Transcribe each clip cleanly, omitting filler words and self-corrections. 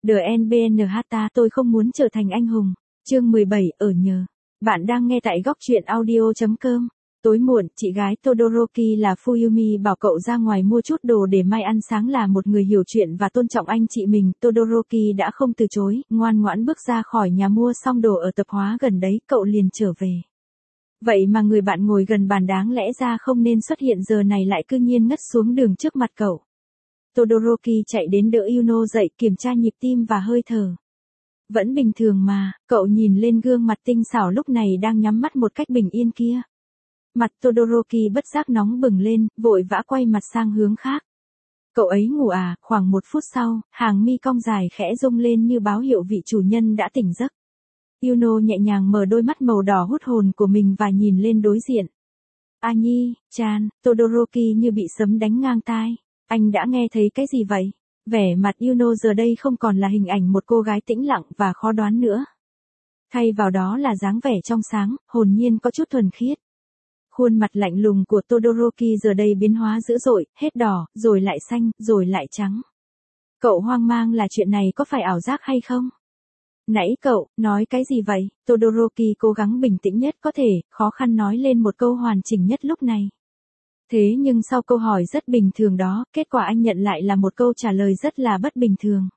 DNBNH tôi không muốn trở thành anh hùng. Chương 17 ở nhờ. Bạn đang nghe tại góc truyện audio.com. Tối muộn, chị gái Todoroki là Fuyumi bảo cậu ra ngoài mua chút đồ để mai ăn sáng. Là một người hiểu chuyện và tôn trọng anh chị mình, Todoroki đã không từ chối, ngoan ngoãn bước ra khỏi nhà mua xong đồ ở tạp hóa gần đấy, cậu liền trở về. Vậy mà người bạn ngồi gần bàn đáng lẽ ra không nên xuất hiện giờ này lại cư nhiên ngất xuống đường trước mặt cậu. Todoroki chạy đến đỡ Yuno dậy, kiểm tra nhịp tim và hơi thở. Vẫn bình thường mà, cậu nhìn lên gương mặt tinh xảo lúc này đang nhắm mắt một cách bình yên kia. Mặt Todoroki bất giác nóng bừng lên, vội vã quay mặt sang hướng khác. Cậu ấy ngủ à? Khoảng 1 phút sau, hàng mi cong dài khẽ rung lên như báo hiệu vị chủ nhân đã tỉnh giấc. Yuno nhẹ nhàng mở đôi mắt màu đỏ hút hồn của mình và nhìn lên đối diện. A Nhi-chan, Todoroki như bị sấm đánh ngang tai. Anh đã nghe thấy cái gì vậy? Vẻ mặt Yuno giờ đây không còn là hình ảnh một cô gái tĩnh lặng và khó đoán nữa. Thay vào đó là dáng vẻ trong sáng, hồn nhiên có chút thuần khiết. Khuôn mặt lạnh lùng của Todoroki giờ đây biến hóa dữ dội, hết đỏ, rồi lại xanh, rồi lại trắng. Cậu hoang mang là chuyện này có phải ảo giác hay không? Nãy cậu, nói cái gì vậy? Todoroki cố gắng bình tĩnh nhất có thể, khó khăn nói lên một câu hoàn chỉnh nhất lúc này. Thế nhưng sau câu hỏi rất bình thường đó, kết quả anh nhận lại là một câu trả lời rất là bất bình thường.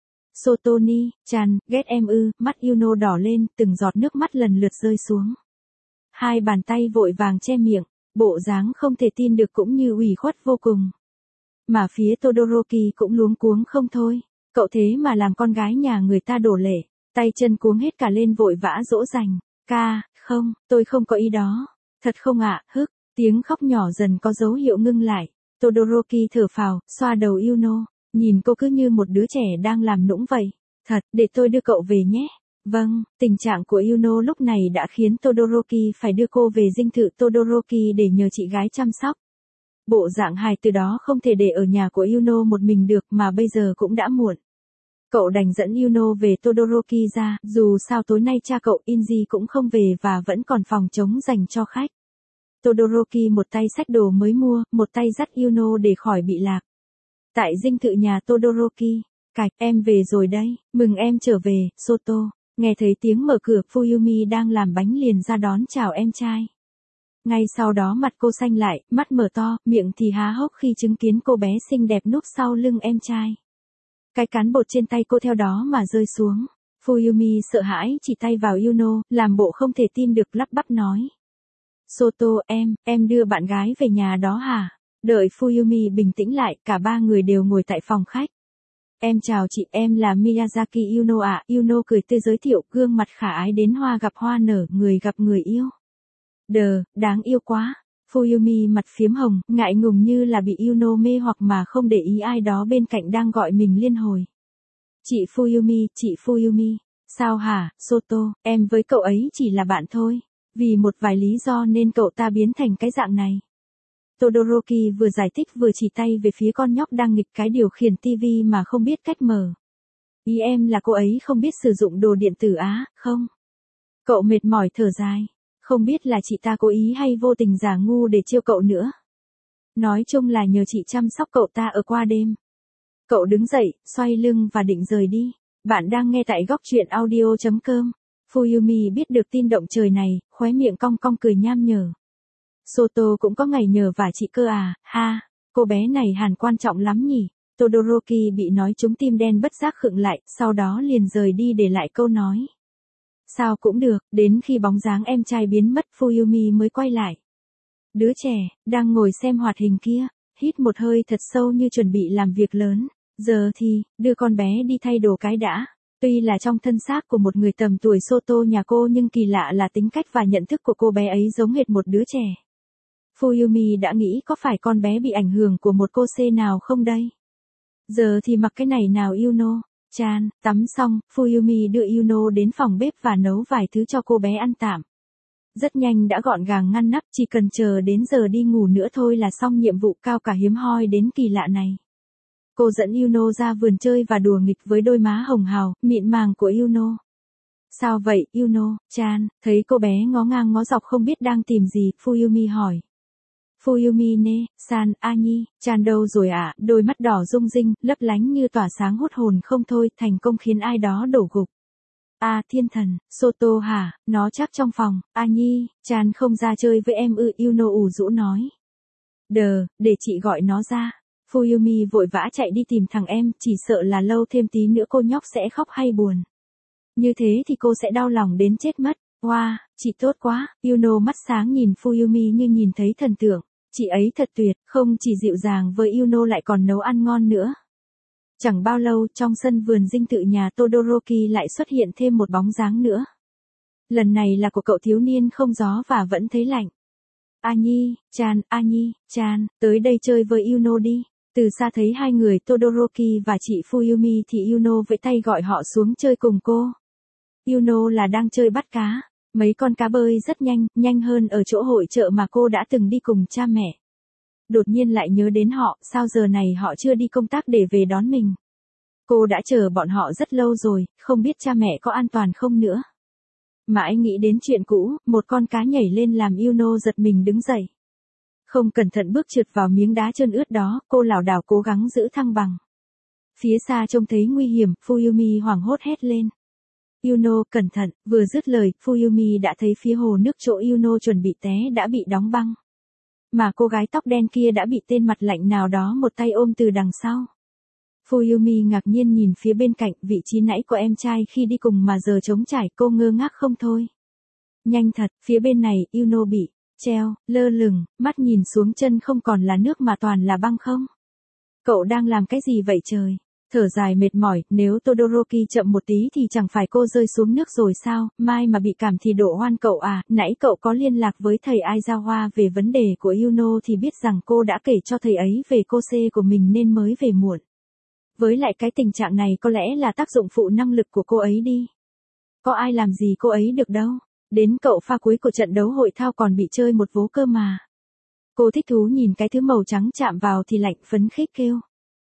Sotoni-chan, ghét em ư? Mắt Yuno đỏ lên, từng giọt nước mắt lần lượt rơi xuống. Hai bàn tay vội vàng che miệng, bộ dáng không thể tin được cũng như ủy khuất vô cùng. Mà phía Todoroki cũng luống cuống không thôi, cậu thế mà làm con gái nhà người ta đổ lệ, tay chân cuống hết cả lên vội vã dỗ dành. Ca, không, tôi không có ý đó. Thật không ạ? Hức, tiếng khóc nhỏ dần có dấu hiệu ngưng lại. Todoroki thở phào, xoa đầu Yuno, nhìn cô cứ như một đứa trẻ đang làm nũng vậy. Thật, để tôi đưa cậu về nhé. Vâng, tình trạng của Yuno lúc này đã khiến Todoroki phải đưa cô về dinh thự Todoroki để nhờ chị gái chăm sóc. Bộ dạng hài từ đó không thể để ở nhà của Yuno một mình được mà bây giờ cũng đã muộn. Cậu đành dẫn Yuno về Todoroki ra, dù sao tối nay cha cậu Inji cũng không về và vẫn còn phòng trống dành cho khách. Todoroki một tay xách đồ mới mua, một tay dắt Yuno để khỏi bị lạc. Tại dinh thự nhà Todoroki, cạch, em về rồi đây, mừng em trở về, Soto. Nghe thấy tiếng mở cửa, Fuyumi đang làm bánh liền ra đón chào em trai. Ngay sau đó mặt cô xanh lại, mắt mở to, miệng thì há hốc khi chứng kiến cô bé xinh đẹp núp sau lưng em trai. Cái cán bột trên tay cô theo đó mà rơi xuống. Fuyumi sợ hãi chỉ tay vào Yuno, làm bộ không thể tin được lắp bắp nói. Soto, em đưa bạn gái về nhà đó hả? Đợi Fuyumi bình tĩnh lại, cả ba người đều ngồi tại phòng khách. Em chào chị, em là Miyazaki Yuno ạ. Yuno cười tươi giới thiệu, gương mặt khả ái đến hoa gặp hoa nở, người gặp người yêu. Đáng yêu quá. Fuyumi mặt phiếm hồng, ngại ngùng như là bị Yuno mê hoặc mà không để ý ai đó bên cạnh đang gọi mình liên hồi. Chị Fuyumi. Sao hả, Soto, em với cậu ấy chỉ là bạn thôi. Vì một vài lý do nên cậu ta biến thành cái dạng này. Todoroki vừa giải thích vừa chỉ tay về phía con nhóc đang nghịch cái điều khiển tivi mà không biết cách mở. Ý em là cô ấy không biết sử dụng đồ điện tử á, không? Cậu mệt mỏi thở dài. Không biết là chị ta cố ý hay vô tình giả ngu để trêu cậu nữa. Nói chung là nhờ chị chăm sóc cậu ta ở qua đêm. Cậu đứng dậy, xoay lưng và định rời đi. Bạn đang nghe tại góc truyện audio.com. Fuyumi biết được tin động trời này, khóe miệng cong cong cười nham nhở. Soto cũng có ngày nhờ vả chị cơ à, ha, cô bé này hẳn quan trọng lắm nhỉ. Todoroki bị nói trúng tim đen bất giác khựng lại, sau đó liền rời đi để lại câu nói. Sao cũng được, đến khi bóng dáng em trai biến mất Fuyumi mới quay lại. Đứa trẻ, đang ngồi xem hoạt hình kia, hít một hơi thật sâu như chuẩn bị làm việc lớn. Giờ thì, đưa con bé đi thay đồ cái đã. Tuy là trong thân xác của một người tầm tuổi Soto nhà cô nhưng kỳ lạ là tính cách và nhận thức của cô bé ấy giống hệt một đứa trẻ. Fuyumi đã nghĩ có phải con bé bị ảnh hưởng của một cô C nào không đây? Giờ thì mặc cái này nào Yuno. Chan, tắm xong, Fuyumi đưa Yuno đến phòng bếp và nấu vài thứ cho cô bé ăn tạm. Rất nhanh đã gọn gàng ngăn nắp, chỉ cần chờ đến giờ đi ngủ nữa thôi là xong nhiệm vụ cao cả hiếm hoi đến kỳ lạ này. Cô dẫn Yuno ra vườn chơi và đùa nghịch với đôi má hồng hào, mịn màng của Yuno. Sao vậy, Yuno, Chan? Thấy cô bé ngó ngang ngó dọc không biết đang tìm gì, Fuyumi hỏi. Fuyumi ne, san, a nhi, chan đâu rồi ạ, đôi mắt đỏ rung rinh, lấp lánh như tỏa sáng hút hồn không thôi, thành công khiến ai đó đổ gục. Thiên thần, Soto hả, nó chắc trong phòng, a nhi, chan không ra chơi với em ư, Yuno ủ rũ nói. Để chị gọi nó ra. Fuyumi vội vã chạy đi tìm thằng em, chỉ sợ là lâu thêm tí nữa cô nhóc sẽ khóc hay buồn. Như thế thì cô sẽ đau lòng đến chết mất. Wow, chị tốt quá, Yuno mắt sáng nhìn Fuyumi như nhìn thấy thần tượng. Chị ấy thật tuyệt, không chỉ dịu dàng với Yuno lại còn nấu ăn ngon nữa. Chẳng bao lâu trong sân vườn dinh thự nhà Todoroki lại xuất hiện thêm một bóng dáng nữa. Lần này là của cậu thiếu niên không gió và vẫn thấy lạnh. A nhi, chan, tới đây chơi với Yuno đi. Từ xa thấy hai người Todoroki và chị Fuyumi thì Yuno vẫy tay gọi họ xuống chơi cùng cô. Yuno là đang chơi bắt cá. Mấy con cá bơi rất nhanh, nhanh hơn ở chỗ hội chợ mà cô đã từng đi cùng cha mẹ. Đột nhiên lại nhớ đến họ, sao giờ này họ chưa đi công tác để về đón mình. Cô đã chờ bọn họ rất lâu rồi, không biết cha mẹ có an toàn không nữa. Mãi nghĩ đến chuyện cũ, một con cá nhảy lên làm Yuno giật mình đứng dậy. Không cẩn thận bước trượt vào miếng đá trơn ướt đó, cô lảo đảo cố gắng giữ thăng bằng. Phía xa trông thấy nguy hiểm, Fuyumi hoảng hốt hét lên. Yuno, cẩn thận, vừa dứt lời, Fuyumi đã thấy phía hồ nước chỗ Yuno chuẩn bị té đã bị đóng băng. Mà cô gái tóc đen kia đã bị tên mặt lạnh nào đó một tay ôm từ đằng sau. Fuyumi ngạc nhiên nhìn phía bên cạnh, vị trí nãy của em trai khi đi cùng mà giờ trống trải, cô ngơ ngác không thôi. Nhanh thật, phía bên này, Yuno bị treo, lơ lửng, mắt nhìn xuống chân không còn là nước mà toàn là băng không. Cậu đang làm cái gì vậy trời? Thở dài mệt mỏi, nếu Todoroki chậm một tí thì chẳng phải cô rơi xuống nước rồi sao, mai mà bị cảm thì đổ oan cậu à, nãy cậu có liên lạc với thầy Aizawa về vấn đề của Yuno thì biết rằng cô đã kể cho thầy ấy về cô C của mình nên mới về muộn. Với lại cái tình trạng này có lẽ là tác dụng phụ năng lực của cô ấy đi. Có ai làm gì cô ấy được đâu, đến cậu pha cuối của trận đấu hội thao còn bị chơi một vố cơ mà. Cô thích thú nhìn cái thứ màu trắng chạm vào thì lạnh phấn khích kêu.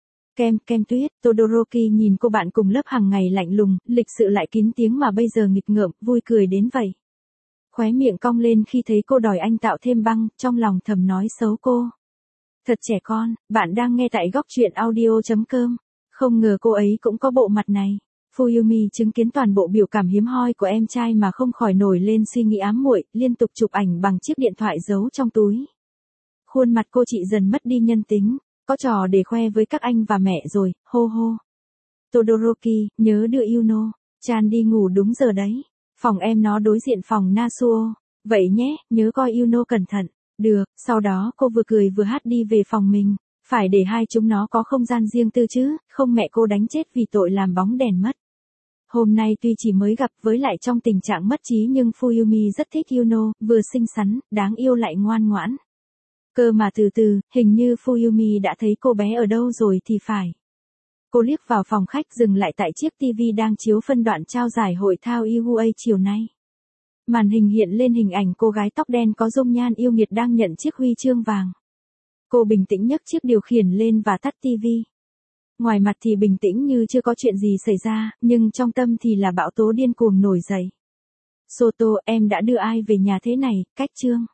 Kem tuyết, Todoroki nhìn cô bạn cùng lớp hàng ngày lạnh lùng, lịch sự lại kín tiếng mà bây giờ nghịch ngợm, vui cười đến vậy. Khóe miệng cong lên khi thấy cô đòi anh tạo thêm băng, trong lòng thầm nói xấu cô. Thật trẻ con, bạn đang nghe tại góc truyện audio.com. Không ngờ cô ấy cũng có bộ mặt này. Fuyumi chứng kiến toàn bộ biểu cảm hiếm hoi của em trai mà không khỏi nổi lên suy nghĩ ám muội, liên tục chụp ảnh bằng chiếc điện thoại giấu trong túi. Khuôn mặt cô chị dần mất đi nhân tính. Có trò để khoe với các anh và mẹ rồi, hô hô. Todoroki, nhớ đưa Yuno, chan đi ngủ đúng giờ đấy. Phòng em nó đối diện phòng Nasuo. Vậy nhé, nhớ coi Yuno cẩn thận. Được, sau đó cô vừa cười vừa hát đi về phòng mình. Phải để hai chúng nó có không gian riêng tư chứ, không mẹ cô đánh chết vì tội làm bóng đèn mất. Hôm nay tuy chỉ mới gặp với lại trong tình trạng mất trí nhưng Fuyumi rất thích Yuno, vừa xinh xắn, đáng yêu lại ngoan ngoãn. Cơ mà từ từ, hình như Fuyumi đã thấy cô bé ở đâu rồi thì phải. Cô liếc vào phòng khách dừng lại tại chiếc TV đang chiếu phân đoạn trao giải hội thao UA chiều nay. Màn hình hiện lên hình ảnh cô gái tóc đen có dung nhan yêu nghiệt đang nhận chiếc huy chương vàng. Cô bình tĩnh nhấc chiếc điều khiển lên và tắt TV. Ngoài mặt thì bình tĩnh như chưa có chuyện gì xảy ra, nhưng trong tâm thì là bão tố điên cuồng nổi dậy. Soto, em đã đưa ai về nhà thế này, cách chương.